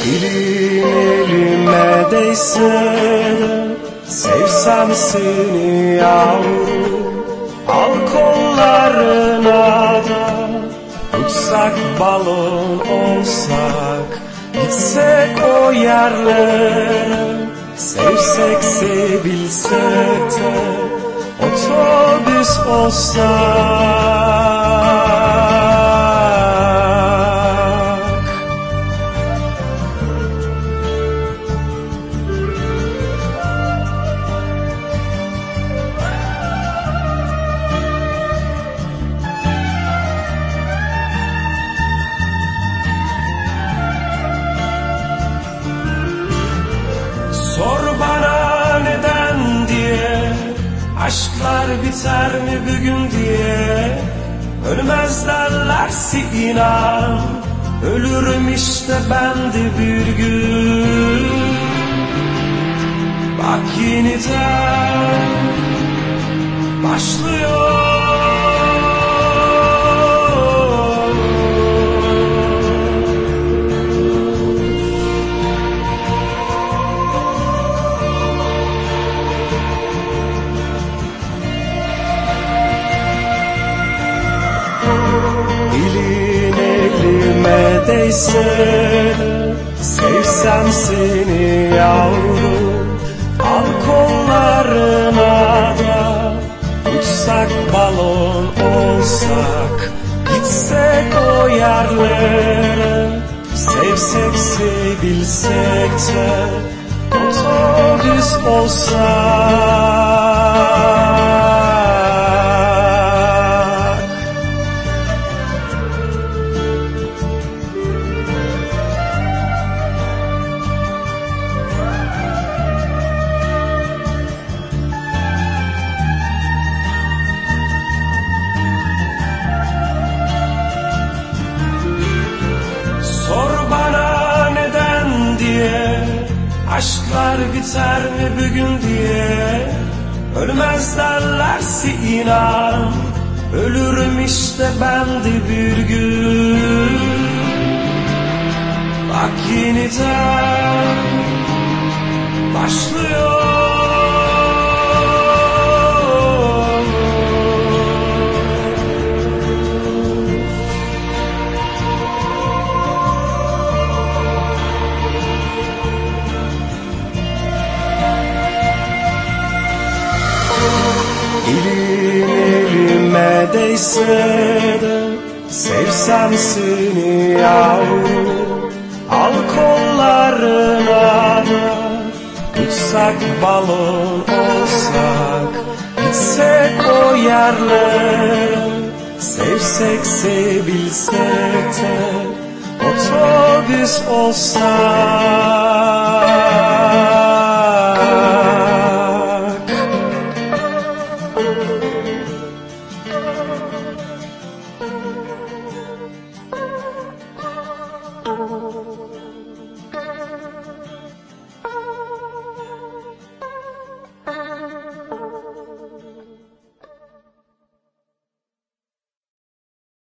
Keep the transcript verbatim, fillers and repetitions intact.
Elin elime değse de sevsem seni yavrum, al kollarına da uçsak, balon olsak, gitsek o yerlere, sevsek sevilsek de otobüs olsak. Sor bana neden diye, aşklar biter mi bugün diye. Ölmez derlerse inan, ölürüm işte ben de bir gün. Bak yeniden başlıyor. Elin elime değse de sevsem seni yavrum, al kollarına da uçsak, balon olsak, gitsek o yerlere, sevsek sevilsek de otobüs olsak. Aşklar biter mi bugün diye, ölmez derlerse inan, ölürüm işte ben de bir gün. Bak yeniden başlıyor. Elin elime değse de sevsem seni yavrum, al kollarına da uçsak, balon olsak, gitsek o yerlere, sevsek sevilsek de otobüs olsak.